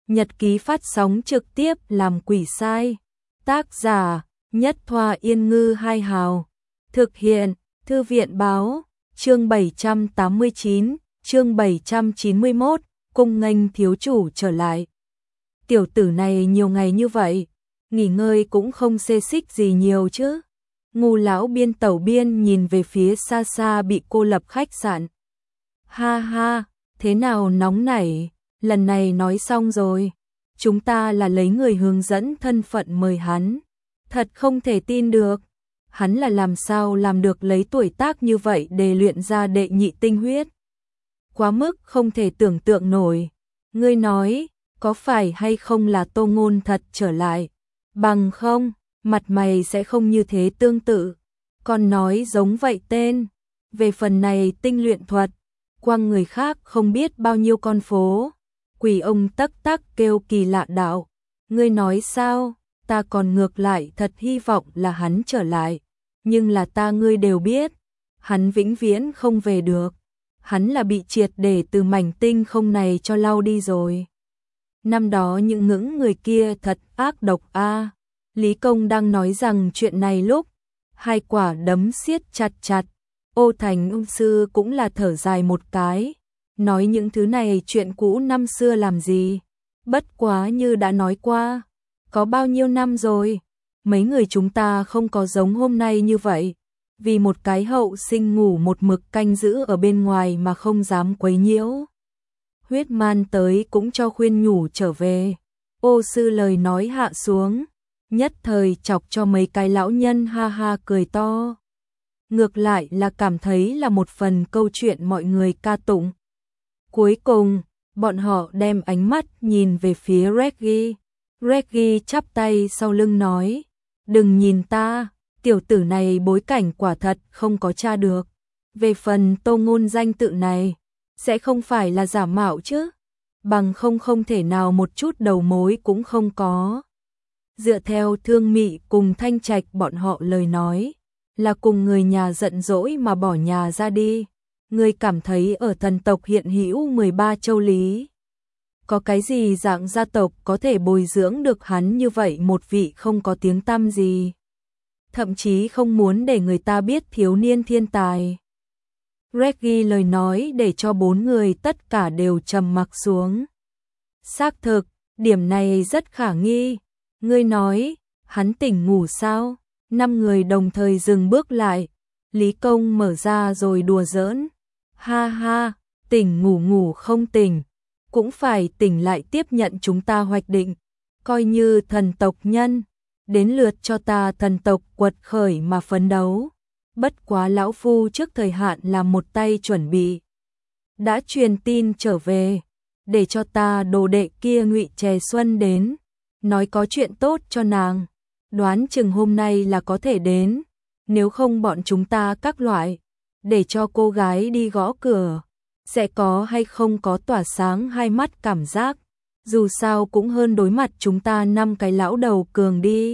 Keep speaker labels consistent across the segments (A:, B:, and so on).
A: Nhật ký phát sóng trực tiếp làm quỷ sai. Tác giả Nhất Thoa Yên Ngư Hai Hào. Thực hiện Thư viện Báo. Chương 789, chương 791, cung nghênh thiếu chủ trở lại. Tiểu tử này nhiều ngày như vậy, nghỉ ngơi cũng không xê xích gì nhiều chứ. Ngu lão biên tẩu biên nhìn về phía xa xa bị cô lập khách sạn. Ha ha, thế nào nóng nảy, lần này nói xong rồi. Chúng ta là lấy người hướng dẫn thân phận mời hắn. Thật không thể tin được. Hắn là làm sao làm được lấy tuổi tác như vậy để luyện ra đệ nhị tinh huyết. Quá mức không thể tưởng tượng nổi. Ngươi nói, có phải hay không là Tô Ngôn thật trở lại? Bằng không, mặt mày sẽ không như thế tương tự. Còn nói giống vậy tên. Về phần này tinh luyện thuật, quăng người khác không biết bao nhiêu con phố. Quỷ ông tắc tắc kêu kỳ lạ đạo. Ngươi nói sao? Ta còn ngược lại thật hy vọng là hắn trở lại. Nhưng là ta ngươi đều biết. Hắn vĩnh viễn không về được. Hắn là bị triệt để từ mảnh tinh không này cho lau đi rồi. Năm đó những ngưỡng người kia thật ác độc a. Lý Công đang nói rằng chuyện này lúc hai quả đấm siết chặt chặt. Ô Thành Ung Sư cũng là thở dài một cái. Nói những thứ này chuyện cũ năm xưa làm gì. Bất quá như đã nói qua. Có bao nhiêu năm rồi. Mấy người chúng ta không có giống hôm nay như vậy. Vì một cái hậu sinh ngủ một mực canh giữ ở bên ngoài mà không dám quấy nhiễu. Huyết Man tới cũng cho khuyên nhủ trở về. Ô sư lời nói hạ xuống. Nhất thời chọc cho mấy cái lão nhân ha ha cười to. Ngược lại là cảm thấy là một phần câu chuyện mọi người ca tụng. Cuối cùng, bọn họ đem ánh mắt nhìn về phía Reggie. Reggie chắp tay sau lưng nói. Đừng nhìn ta, tiểu tử này bối cảnh quả thật không có tra được. Về phần Tô Ngôn danh tự này, sẽ không phải là giả mạo chứ. Bằng không thể nào một chút đầu mối cũng không có. Dựa theo Thương Mị cùng Thanh Trạch bọn họ lời nói, là cùng người nhà giận dỗi mà bỏ nhà ra đi. Người cảm thấy ở thần tộc hiện hữu 13 châu lý. Có cái gì dạng gia tộc có thể bồi dưỡng được hắn như vậy một vị không có tiếng tăm gì. Thậm chí không muốn để người ta biết thiếu niên thiên tài. Reggie lời nói để cho bốn người tất cả đều trầm mặc xuống. Xác thực, điểm này rất khả nghi. Ngươi nói, hắn tỉnh ngủ sao? 5 người đồng thời dừng bước lại. Lý Công mở ra rồi đùa giỡn. Ha ha, tỉnh ngủ không tỉnh. Cũng phải tỉnh lại tiếp nhận chúng ta hoạch định. Coi như thần tộc nhân. Đến lượt cho ta thần tộc quật khởi mà phấn đấu. Bất quá lão phu trước thời hạn làm một tay chuẩn bị. Đã truyền tin trở về. Để cho ta đồ đệ kia Ngụy Chè Xuân đến. Nói có chuyện tốt cho nàng. Đoán chừng hôm nay là có thể đến. Nếu không bọn chúng ta các loại. Để cho cô gái đi gõ cửa. Sẽ có hay không có tỏa sáng hai mắt cảm giác. Dù sao cũng hơn đối mặt chúng ta 5 cái lão đầu cường đi.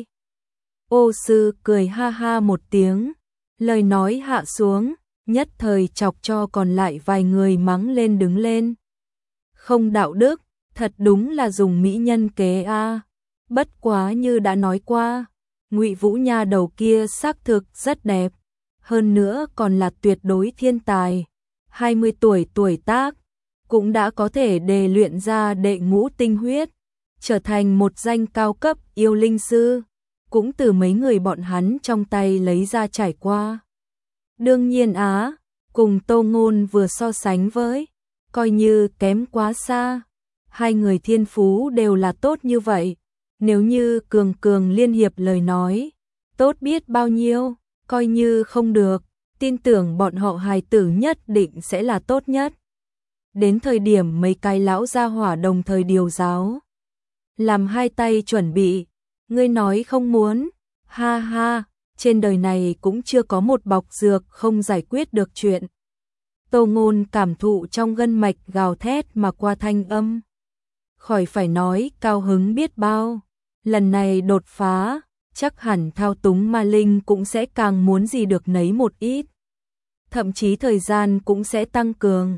A: Ô sư cười ha ha một tiếng. Lời nói hạ xuống. Nhất thời chọc cho còn lại vài người mắng lên đứng lên. Không đạo đức. Thật đúng là dùng mỹ nhân kế a. Bất quá như đã nói qua. Ngụy Vũ nha đầu kia xác thực rất đẹp. Hơn nữa còn là tuyệt đối thiên tài. 20 tuổi tác, cũng đã có thể đề luyện ra đệ ngũ tinh huyết, trở thành một danh cao cấp yêu linh sư, cũng từ mấy người bọn hắn trong tay lấy ra trải qua. Đương nhiên cùng Tô Ngôn vừa so sánh với, coi như kém quá xa. Hai người thiên phú đều là tốt như vậy, nếu như cường liên hiệp lời nói, tốt biết bao nhiêu, coi như không được. Tin tưởng bọn họ hài tử nhất định sẽ là tốt nhất. Đến thời điểm mấy cái lão gia hỏa đồng thời điều giáo. Làm hai tay chuẩn bị. Ngươi nói không muốn. Ha ha, trên đời này cũng chưa có một bọc dược không giải quyết được chuyện. Tô Ngôn cảm thụ trong gân mạch gào thét mà qua thanh âm. Khỏi phải nói cao hứng biết bao. Lần này đột phá. Chắc hẳn thao túng ma linh cũng sẽ càng muốn gì được nấy một ít. Thậm chí thời gian cũng sẽ tăng cường.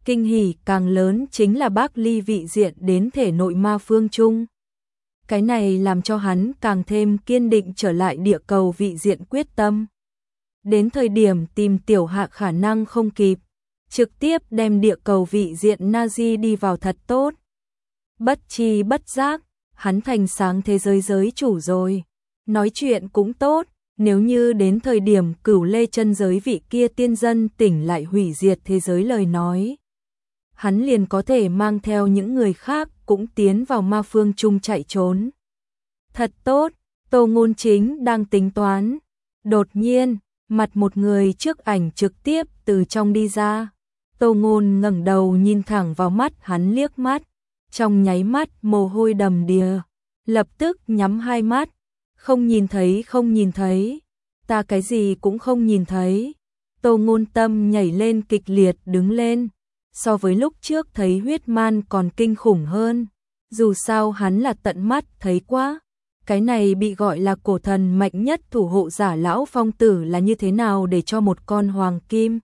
A: Kinh hỉ càng lớn chính là Bác Ly vị diện đến thể nội ma phương chung. Cái này làm cho hắn càng thêm kiên định trở lại địa cầu vị diện quyết tâm. Đến thời điểm tìm Tiểu Hạ khả năng không kịp, trực tiếp đem địa cầu vị diện Nazi đi vào thật tốt. Bất chi bất giác, hắn thành sáng thế giới giới chủ rồi. Nói chuyện cũng tốt, nếu như đến thời điểm Cửu Lê chân giới vị kia tiên dân tỉnh lại hủy diệt thế giới lời nói, hắn liền có thể mang theo những người khác cũng tiến vào ma phương chung chạy trốn. Thật tốt, Tô Ngôn chính đang tính toán. Đột nhiên, mặt một người trước ảnh trực tiếp từ trong đi ra. Tô Ngôn ngẩng đầu nhìn thẳng vào mắt hắn liếc mắt. Trong nháy mắt mồ hôi đầm đìa. Lập tức nhắm hai mắt. Không nhìn thấy, không nhìn thấy. Ta cái gì cũng không nhìn thấy. Tô Ngôn tâm nhảy lên kịch liệt đứng lên. So với lúc trước thấy huyết man còn kinh khủng hơn. Dù sao hắn là tận mắt thấy quá. Cái này bị gọi là cổ thần mạnh nhất thủ hộ giả Lão Phong Tử là như thế nào để cho một con hoàng kim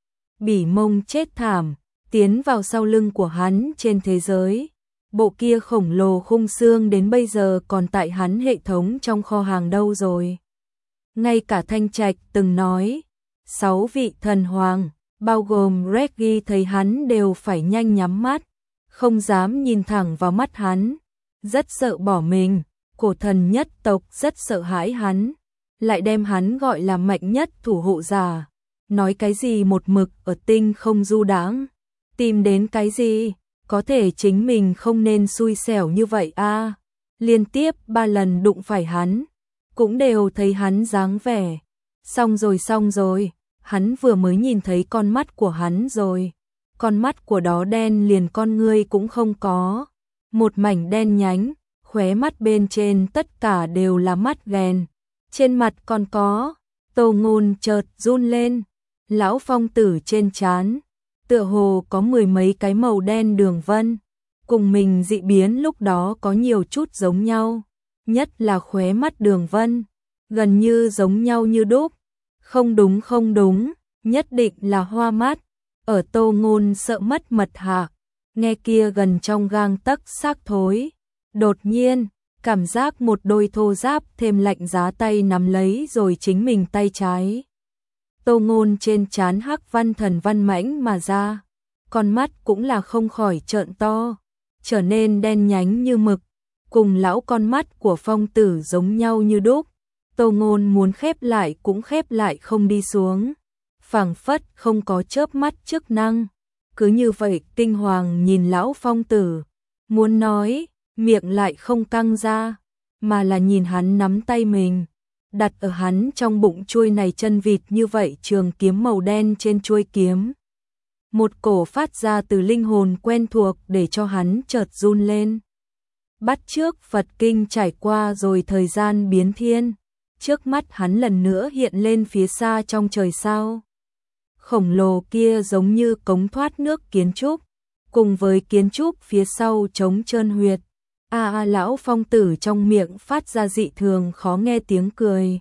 A: bỉ mông chết thảm, tiến vào sau lưng của hắn trên thế giới. Bộ kia khổng lồ khung xương đến bây giờ còn tại hắn hệ thống trong kho hàng đâu rồi. Ngay cả Thanh Trạch từng nói, 6 vị thần hoàng, bao gồm Reggie thấy hắn đều phải nhanh nhắm mắt, không dám nhìn thẳng vào mắt hắn, rất sợ bỏ mình. Cổ thần nhất tộc rất sợ hãi hắn, lại đem hắn gọi là mạnh nhất thủ hộ giả. Nói cái gì một mực ở tinh không du đãng, tìm đến cái gì, có thể chính mình không nên xui xẻo như vậy a. Liên tiếp 3 lần đụng phải hắn, cũng đều thấy hắn dáng vẻ. Xong rồi, hắn vừa mới nhìn thấy con mắt của hắn rồi. Con mắt của đó đen liền con ngươi cũng không có, một mảnh đen nhánh. Khóe mắt bên trên tất cả đều là mắt ghèn, trên mặt còn có. Tô Ngôn chợt run lên, Lão Phong Tử trên trán tựa hồ có 10 mấy cái màu đen đường vân, cùng mình dị biến lúc đó có nhiều chút giống nhau, nhất là khóe mắt đường vân, gần như giống nhau như đúc. Không đúng, nhất định là hoa mắt. Ở Tô Ngôn sợ mất mật hạ, nghe kia gần trong gang tấc xác thối. Đột nhiên, cảm giác một đôi thô ráp thêm lạnh giá tay nắm lấy rồi chính mình tay trái. Tô Ngôn trên trán hắc văn thần văn mãnh mà ra, con mắt cũng là không khỏi trợn to, trở nên đen nhánh như mực, cùng lão con mắt của Phong Tử giống nhau như đúc. Tô Ngôn muốn khép lại cũng khép lại không đi xuống, phảng phất không có chớp mắt chức năng. Cứ như vậy kinh hoàng nhìn lão Phong Tử, muốn nói miệng lại không căng ra, mà là nhìn hắn nắm tay mình, đặt ở hắn trong bụng chuôi này chân vịt như vậy trường kiếm màu đen trên chuôi kiếm. Một cổ phát ra từ linh hồn quen thuộc để cho hắn chợt run lên. Bắt trước Phật kinh trải qua rồi thời gian biến thiên, trước mắt hắn lần nữa hiện lên phía xa trong trời sao. Khổng lồ kia giống như cống thoát nước kiến trúc, cùng với kiến trúc phía sau trống trơn huyệt. Lão Phong Tử trong miệng phát ra dị thường khó nghe tiếng cười,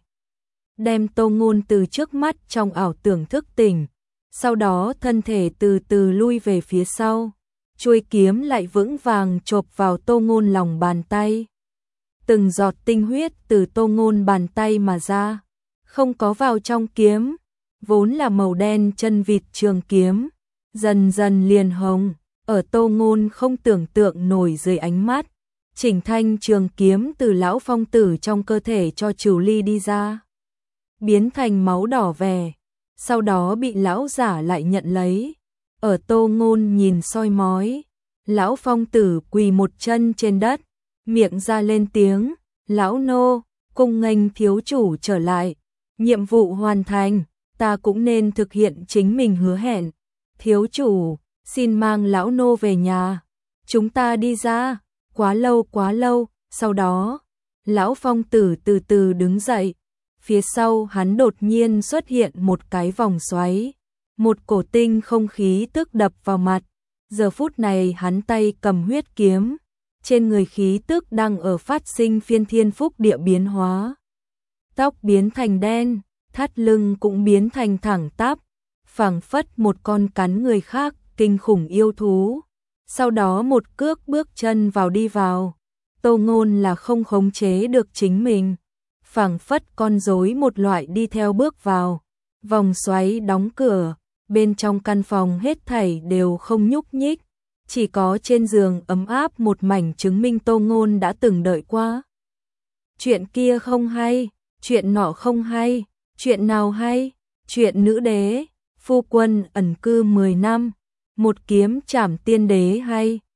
A: đem Tô Ngôn từ trước mắt trong ảo tưởng thức tỉnh, sau đó thân thể từ từ lui về phía sau, chuôi kiếm lại vững vàng chộp vào Tô Ngôn lòng bàn tay. Từng giọt tinh huyết từ Tô Ngôn bàn tay mà ra, không có vào trong kiếm, vốn là màu đen chân vịt trường kiếm, dần dần liền hồng, ở Tô Ngôn không tưởng tượng nổi dưới ánh mắt. Chỉnh thanh trường kiếm từ Lão Phong Tử trong cơ thể cho Trừ Ly đi ra, biến thành máu đỏ vẻ, sau đó bị lão giả lại nhận lấy. Ở Tô Ngôn nhìn soi mói, Lão Phong Tử quỳ một chân trên đất, miệng ra lên tiếng, lão nô, cung nghênh thiếu chủ trở lại, nhiệm vụ hoàn thành, ta cũng nên thực hiện chính mình hứa hẹn. Thiếu chủ, xin mang lão nô về nhà, chúng ta đi ra. Quá lâu, sau đó, Lão Phong Tử từ từ đứng dậy, phía sau hắn đột nhiên xuất hiện một cái vòng xoáy, một cổ tinh không khí tức đập vào mặt. Giờ phút này hắn tay cầm huyết kiếm, trên người khí tức đang ở phát sinh phiên thiên phúc địa biến hóa. Tóc biến thành đen, thắt lưng cũng biến thành thẳng tắp, phảng phất một con cắn người khác kinh khủng yêu thú. Sau đó một cước bước chân vào đi vào. Tô Ngôn là không khống chế được chính mình, phảng phất con rối một loại đi theo bước vào. Vòng xoáy đóng cửa, bên trong căn phòng hết thảy đều không nhúc nhích, chỉ có trên giường ấm áp một mảnh chứng minh Tô Ngôn đã từng đợi qua. Chuyện kia không hay, chuyện nọ không hay, chuyện nào hay? Chuyện nữ đế, phu quân ẩn cư 10 năm, một kiếm trảm tiên đế hay?